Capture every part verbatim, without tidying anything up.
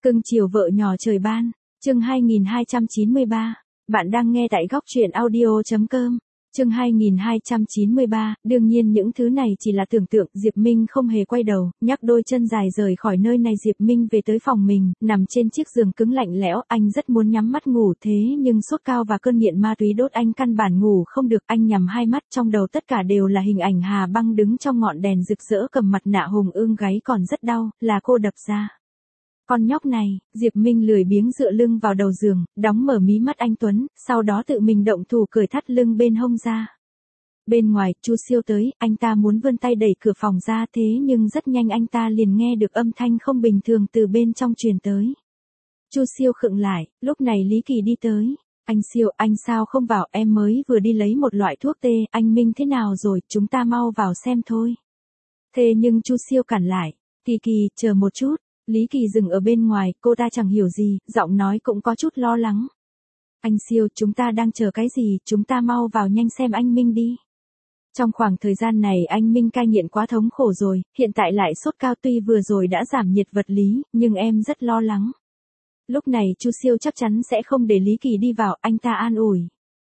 Cưng chiều vợ nhỏ trời ban, chương hai nghìn hai trăm chín mươi ba. Bạn đang nghe tại góc truyện audio chấm com. Chương hai nghìn hai trăm chín mươi ba, đương nhiên những thứ này chỉ là tưởng tượng, Diệp Minh không hề quay đầu, nhắc đôi chân dài rời khỏi nơi này. Diệp Minh về tới phòng mình, nằm trên chiếc giường cứng lạnh lẽo, anh rất muốn nhắm mắt ngủ thế nhưng sốt cao và cơn nghiện ma túy đốt anh căn bản ngủ không được. Anh nhắm hai mắt, trong đầu tất cả đều là hình ảnh Hà Băng đứng trong ngọn đèn rực rỡ cầm mặt nạ hùng ương, gáy còn rất đau, là cô đập ra. Con nhóc này, Diệp Minh lười biếng dựa lưng vào đầu giường, đóng mở mí mắt anh Tuấn, sau đó tự mình động thủ cởi thắt lưng bên hông ra. Bên ngoài, Chu Siêu tới, anh ta muốn vươn tay đẩy cửa phòng ra thế nhưng rất nhanh anh ta liền nghe được âm thanh không bình thường từ bên trong truyền tới. Chu Siêu khựng lại, lúc này Lý Kỳ đi tới. Anh Siêu, anh sao không vào, em mới vừa đi lấy một loại thuốc tê, anh Minh thế nào rồi, chúng ta mau vào xem thôi. Thế nhưng Chu Siêu cản lại, Kỳ Kỳ, chờ một chút. Lý Kỳ dừng ở bên ngoài, cô ta chẳng hiểu gì, giọng nói cũng có chút lo lắng. Anh Siêu, chúng ta đang chờ cái gì, chúng ta mau vào nhanh xem anh Minh đi. Trong khoảng thời gian này anh Minh cai nghiện quá thống khổ rồi, hiện tại lại sốt cao, tuy vừa rồi đã giảm nhiệt vật lý, nhưng em rất lo lắng. Lúc này Chu Siêu chắc chắn sẽ không để Lý Kỳ đi vào, anh ta an ủi.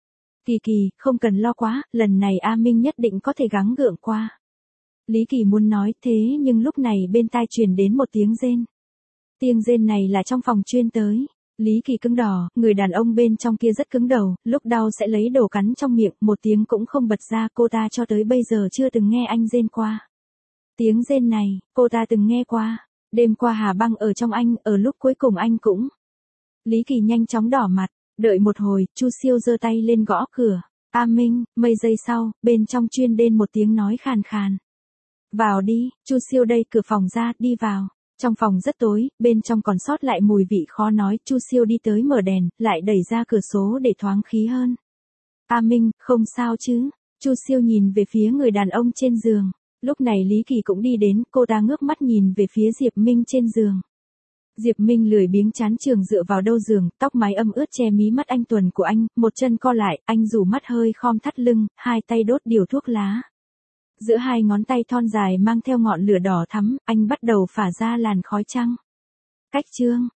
Kỳ Kỳ, không cần lo quá, lần này A Minh nhất định có thể gắng gượng qua. Lý Kỳ muốn nói thế nhưng lúc này bên tai truyền đến một tiếng rên. Tiếng rên này là trong phòng chuyên tới. Lý Kỳ cứng đỏ, người đàn ông bên trong kia rất cứng đầu, lúc đau sẽ lấy đồ cắn trong miệng, một tiếng cũng không bật ra. Cô ta cho tới bây giờ chưa từng nghe anh rên qua. Tiếng rên này, cô ta từng nghe qua. Đêm qua Hà Băng ở trong anh, ở lúc cuối cùng anh cũng. Lý Kỳ nhanh chóng đỏ mặt, đợi một hồi, Chu Siêu giơ tay lên gõ cửa. A Minh, mấy giây sau, bên trong chuyên đến một tiếng nói khàn khàn. Vào đi, Chu Siêu đẩy cửa phòng ra, đi vào. Trong phòng rất tối, bên trong còn sót lại mùi vị khó nói, Chu Siêu đi tới mở đèn, lại đẩy ra cửa sổ để thoáng khí hơn. A Minh, không sao chứ? Chu Siêu nhìn về phía người đàn ông trên giường. Lúc này Lý Kỳ cũng đi đến, cô ta ngước mắt nhìn về phía Diệp Minh trên giường. Diệp Minh lười biếng chán trường dựa vào đầu giường, tóc mái ẩm ướt che mí mắt anh Tuần của anh, một chân co lại, anh rủ mắt hơi khom thắt lưng, hai tay đốt điều thuốc lá. Giữa hai ngón tay thon dài mang theo ngọn lửa đỏ thắm, anh bắt đầu phả ra làn khói trắng. Cách chương,